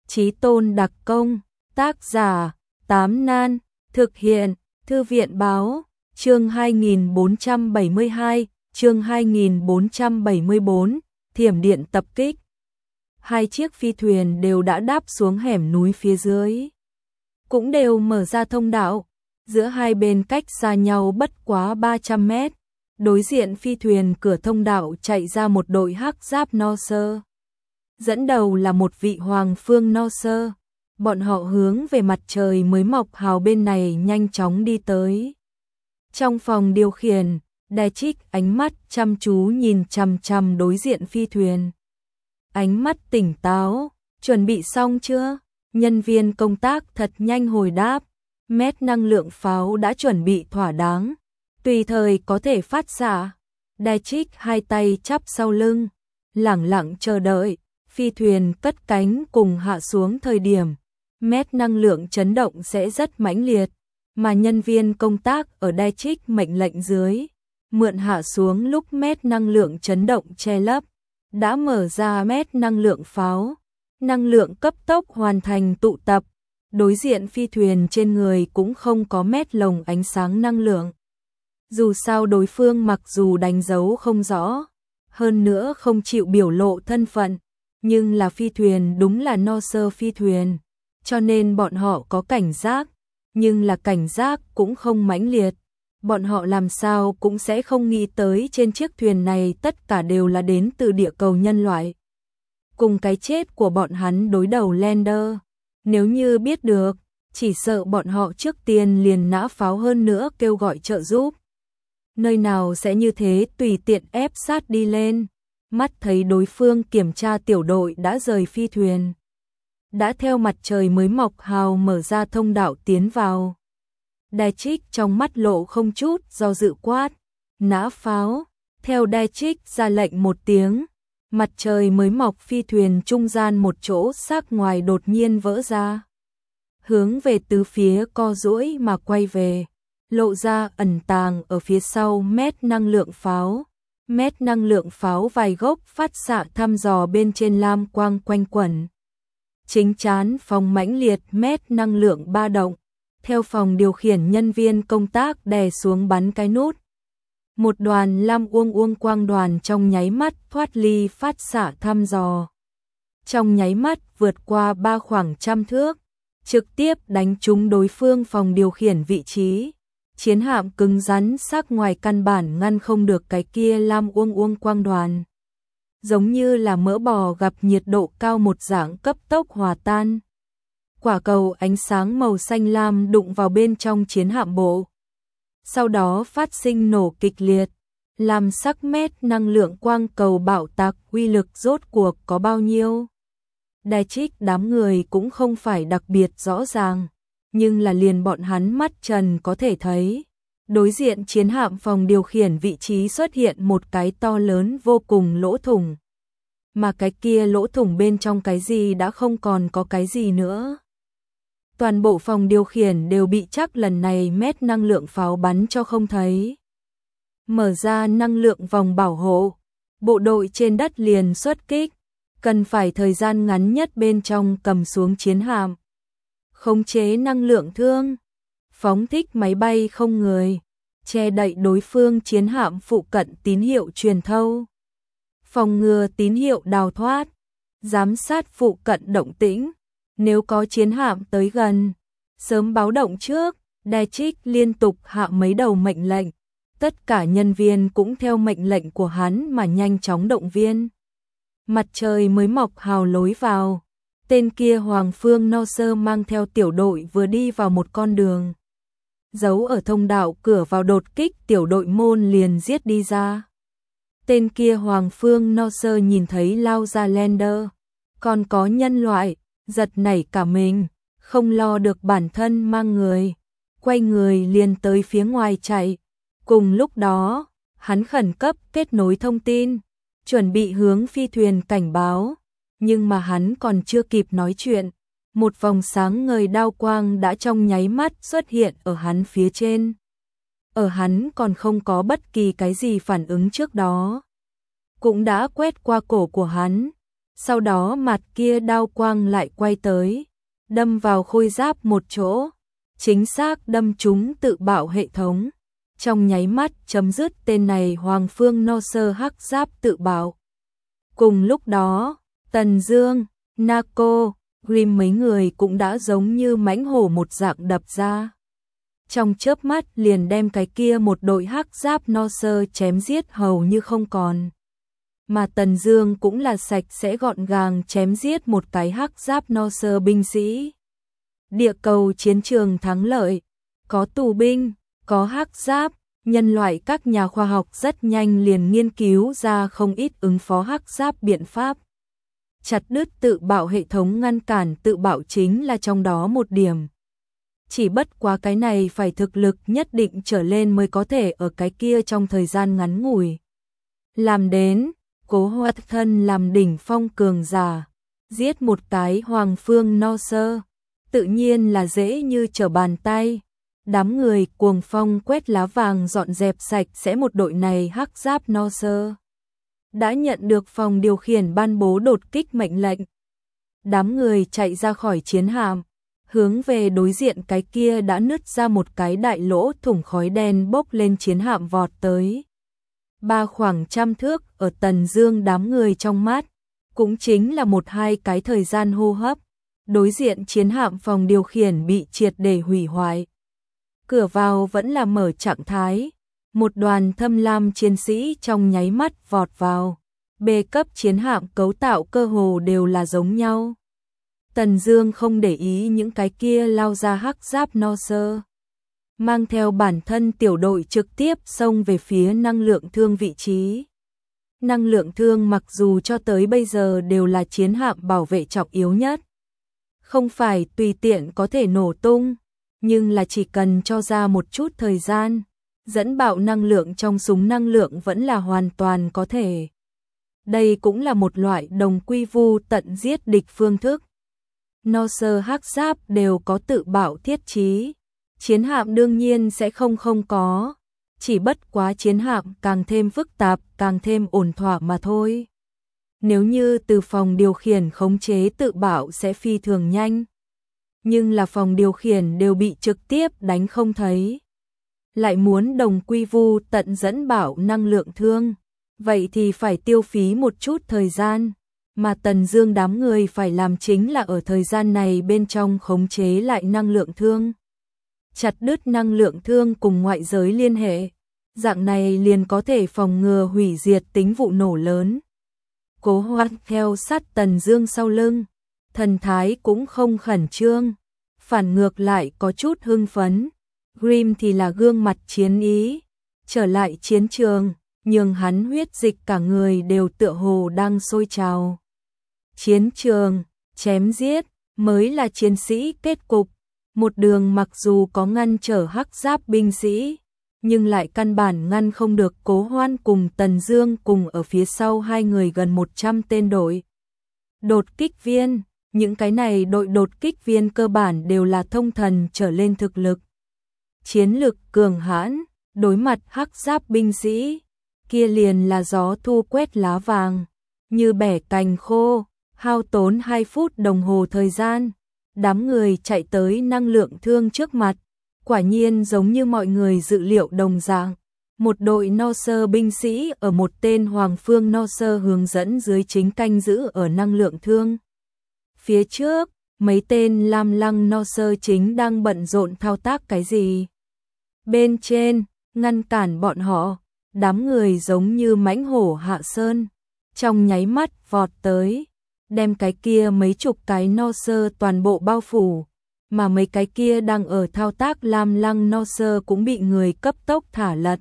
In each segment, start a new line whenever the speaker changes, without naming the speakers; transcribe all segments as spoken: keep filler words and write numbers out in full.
Chí Tôn đặc công, tác giả, Tám Nan, thực hiện, Thư viện báo, chương hai nghìn bốn trăm bảy mươi hai, chương hai nghìn bốn trăm bảy mươi bốn, thiểm điện tập kích. Hai chiếc phi thuyền đều đã đáp xuống hẻm núi phía dưới. Cũng đều mở ra thông đạo, giữa hai bên cách xa nhau bất quá ba trăm mét. Đối diện phi thuyền cửa thông đạo chạy ra một đội hắc giáp no sơ. Dẫn đầu là một vị hoàng phương no sơ. Bọn họ hướng về mặt trời mới mọc hào bên này nhanh chóng đi tới. Trong phòng điều khiển, Đài Trích ánh mắt chăm chú nhìn chằm chằm đối diện phi thuyền. Ánh mắt tỉnh táo, chuẩn bị xong chưa? Nhân viên công tác thật nhanh hồi đáp, mét năng lượng pháo đã chuẩn bị thỏa đáng, tùy thời có thể phát xạ. Đài Trích hai tay chắp sau lưng, lẳng lặng chờ đợi, phi thuyền cất cánh cùng hạ xuống thời điểm. Mét năng lượng chấn động sẽ rất mãnh liệt, mà nhân viên công tác ở Đài Trích mệnh lệnh dưới, mượn hạ xuống lúc mét năng lượng chấn động che lấp, đã mở ra mét năng lượng pháo. Năng lượng cấp tốc hoàn thành tụ tập, đối diện phi thuyền trên người cũng không có mét lồng ánh sáng năng lượng. Dù sao đối phương mặc dù đánh dấu không rõ, hơn nữa không chịu biểu lộ thân phận, nhưng là phi thuyền đúng là no sơ phi thuyền, cho nên bọn họ có cảnh giác, nhưng là cảnh giác cũng không mãnh liệt. Bọn họ làm sao cũng sẽ không nghĩ tới trên chiếc thuyền này tất cả đều là đến từ địa cầu nhân loại. Cùng cái chết của bọn hắn đối đầu Lander, nếu như biết được, chỉ sợ bọn họ trước tiên liền nã pháo hơn nữa kêu gọi trợ giúp. Nơi nào sẽ như thế tùy tiện ép sát đi lên, mắt thấy đối phương kiểm tra tiểu đội đã rời phi thuyền. Đã theo mặt trời mới mọc hào mở ra thông đạo tiến vào. Đài Trích trong mắt lộ không chút do dự quát, nã pháo, theo Đài Trích ra lệnh một tiếng. Mặt trời mới mọc phi thuyền trung gian một chỗ xác ngoài đột nhiên vỡ ra. Hướng về tứ phía co duỗi mà quay về, lộ ra ẩn tàng ở phía sau mét năng lượng pháo. Mét năng lượng pháo vài gốc phát xạ thăm dò bên trên lam quang quanh quẩn. Chính chán phòng mãnh liệt mét năng lượng ba động, theo phòng điều khiển nhân viên công tác đè xuống bắn cái nút. Một đoàn lam uông uông quang đoàn trong nháy mắt thoát ly phát xạ thăm dò. Trong nháy mắt vượt qua ba khoảng trăm thước, trực tiếp đánh trúng đối phương phòng điều khiển vị trí. Chiến hạm cứng rắn sắc ngoài căn bản ngăn không được cái kia lam uông uông quang đoàn. Giống như là mỡ bò gặp nhiệt độ cao một dạng cấp tốc hòa tan. Quả cầu ánh sáng màu xanh lam đụng vào bên trong chiến hạm bộ. Sau đó phát sinh nổ kịch liệt, làm sắc mét năng lượng quang cầu bạo tạc uy lực rốt cuộc có bao nhiêu. Đài Trích đám người cũng không phải đặc biệt rõ ràng, nhưng là liền bọn hắn mắt trần có thể thấy. Đối diện chiến hạm phòng điều khiển vị trí xuất hiện một cái to lớn vô cùng lỗ thủng. Mà cái kia lỗ thủng bên trong cái gì đã không còn có cái gì nữa. Toàn bộ phòng điều khiển đều bị chắc lần này mét năng lượng pháo bắn cho không thấy. Mở ra năng lượng vòng bảo hộ, bộ đội trên đất liền xuất kích, cần phải thời gian ngắn nhất bên trong cầm xuống chiến hạm. Khống chế năng lượng thương, phóng thích máy bay không người, che đậy đối phương chiến hạm phụ cận tín hiệu truyền thâu. Phòng ngừa tín hiệu đào thoát, giám sát phụ cận động tĩnh. Nếu có chiến hạm tới gần, sớm báo động trước. Đài Trích liên tục hạ mấy đầu mệnh lệnh, tất cả nhân viên cũng theo mệnh lệnh của hắn mà nhanh chóng động viên. Mặt trời mới mọc hào lối vào, tên kia Hoàng Phương no sơ mang theo tiểu đội vừa đi vào một con đường. Giấu ở thông đạo cửa vào đột kích tiểu đội môn liền giết đi ra. Tên kia Hoàng Phương no sơ nhìn thấy lao ra Lander, còn có nhân loại, giật nảy cả mình, không lo được bản thân mang người, quay người liền tới phía ngoài chạy. Cùng lúc đó, hắn khẩn cấp kết nối thông tin, chuẩn bị hướng phi thuyền cảnh báo, nhưng mà hắn còn chưa kịp nói chuyện, một vòng sáng ngời đao quang đã trong nháy mắt xuất hiện ở hắn phía trên. Ở hắn còn không có bất kỳ cái gì phản ứng trước đó, cũng đã quét qua cổ của hắn. Sau đó mặt kia đao quang lại quay tới, đâm vào khôi giáp một chỗ, chính xác đâm trúng tự bạo hệ thống. Trong nháy mắt chấm dứt tên này Hoàng Phương No Sơ hắc giáp tự bạo. Cùng lúc đó, Tần Dương, Naco, Grim mấy người cũng đã giống như mãnh hổ một dạng đập ra. Trong chớp mắt liền đem cái kia một đội hắc giáp No Sơ chém giết hầu như không còn. Mà Tần Dương cũng là sạch sẽ gọn gàng chém giết một cái hắc giáp No Sơ binh sĩ. Địa cầu chiến trường thắng lợi, có tù binh, có hắc giáp, nhân loại các nhà khoa học rất nhanh liền nghiên cứu ra không ít ứng phó hắc giáp biện pháp. Chặt đứt tự bạo hệ thống, ngăn cản tự bạo chính là trong đó một điểm. Chỉ bất quá cái này phải thực lực nhất định trở lên mới có thể ở cái kia trong thời gian ngắn ngủi làm đến. Cố Hoạt Thân làm đỉnh phong cường giả, giết một cái Hoàng Phương No Sơ, tự nhiên là dễ như trở bàn tay. Đám người cuồng phong quét lá vàng dọn dẹp sạch sẽ một đội này hắc giáp No Sơ. Đã nhận được phòng điều khiển ban bố đột kích mệnh lệnh. Đám người chạy ra khỏi chiến hạm, hướng về đối diện cái kia đã nứt ra một cái đại lỗ thủng khói đen bốc lên chiến hạm vọt tới. Ba khoảng trăm thước ở Tần Dương đám người trong mắt, cũng chính là một hai cái thời gian hô hấp, đối diện chiến hạm phòng điều khiển bị triệt để hủy hoại. Cửa vào vẫn là mở trạng thái, một đoàn thâm lam chiến sĩ trong nháy mắt vọt vào. B cấp chiến hạm cấu tạo cơ hồ đều là giống nhau. Tần Dương không để ý những cái kia lao ra hắc giáp No Sơ, mang theo bản thân tiểu đội trực tiếp xông về phía năng lượng thương vị trí. Năng lượng thương mặc dù cho tới bây giờ đều là chiến hạm bảo vệ trọng yếu nhất, không phải tùy tiện có thể nổ tung, nhưng là chỉ cần cho ra một chút thời gian, dẫn bạo năng lượng trong súng năng lượng vẫn là hoàn toàn có thể. Đây cũng là một loại đồng quy vu tận giết địch phương thức. No Sơ hắc giáp đều có tự bạo thiết trí, chiến hạm đương nhiên sẽ không không có, chỉ bất quá chiến hạm càng thêm phức tạp, càng thêm ổn thỏa mà thôi. Nếu như từ phòng điều khiển khống chế tự bạo sẽ phi thường nhanh, nhưng là phòng điều khiển đều bị trực tiếp đánh không thấy. Lại muốn đồng quy vu tận dẫn bạo năng lượng thương, vậy thì phải tiêu phí một chút thời gian, mà Tần Dương đám người phải làm chính là ở thời gian này bên trong khống chế lại năng lượng thương. Chặt đứt năng lượng thương cùng ngoại giới liên hệ, dạng này liền có thể phòng ngừa hủy diệt tính vụ nổ lớn. Cố Hoạt theo sát Tần Dương sau lưng, thần thái cũng không khẩn trương, phản ngược lại có chút hưng phấn. Grim thì là gương mặt chiến ý, trở lại chiến trường, nhường hắn huyết dịch cả người đều tựa hồ đang sôi trào. Chiến trường, chém giết, mới là chiến sĩ kết cục. Một đường mặc dù có ngăn trở hắc giáp binh sĩ, nhưng lại căn bản ngăn không được Cố Hoan cùng Tần Dương cùng ở phía sau hai người gần một trăm tên đội đột kích viên. Những cái này đội đột kích viên cơ bản đều là thông thần trở lên thực lực. Chiến lực cường hãn, đối mặt hắc giáp binh sĩ, kia liền là gió thu quét lá vàng, như bẻ cành khô, hao tốn hai phút đồng hồ thời gian. Đám người chạy tới năng lượng thương trước mặt, quả nhiên giống như mọi người dự liệu đồng dạng. Một đội No Sơ binh sĩ ở một tên Hoàng Phương No Sơ hướng dẫn dưới chính canh giữ ở năng lượng thương. Phía trước, mấy tên Lam Lăng No Sơ chính đang bận rộn thao tác cái gì. Bên trên, ngăn cản bọn họ, đám người giống như mãnh hổ hạ sơn, trong nháy mắt vọt tới, đem cái kia mấy chục cái No Sơ toàn bộ bao phủ, mà mấy cái kia đang ở thao tác Lam Lăng No Sơ cũng bị người cấp tốc thả lật.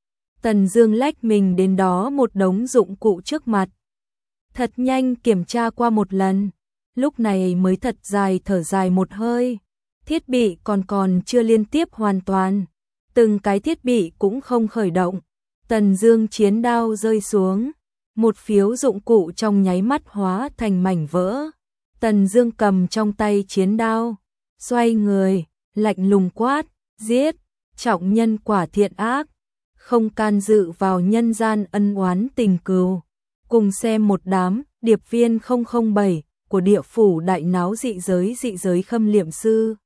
Tần Dương lách mình đến đó một đống dụng cụ trước mặt, thật nhanh kiểm tra qua một lần, lúc này mới thật dài thở dài một hơi. Thiết bị còn còn chưa liên tiếp hoàn toàn, từng cái thiết bị cũng không khởi động. Tần Dương chiến đao rơi xuống, một phiếu dụng cụ trong nháy mắt hóa thành mảnh vỡ. Tần Dương cầm trong tay chiến đao, xoay người, lạnh lùng quát, giết, trọng nhân quả thiện ác, không can dự vào nhân gian ân oán tình cừu, cùng xem một đám điệp viên không không bảy của địa phủ đại náo dị giới dị giới khâm liệm sư.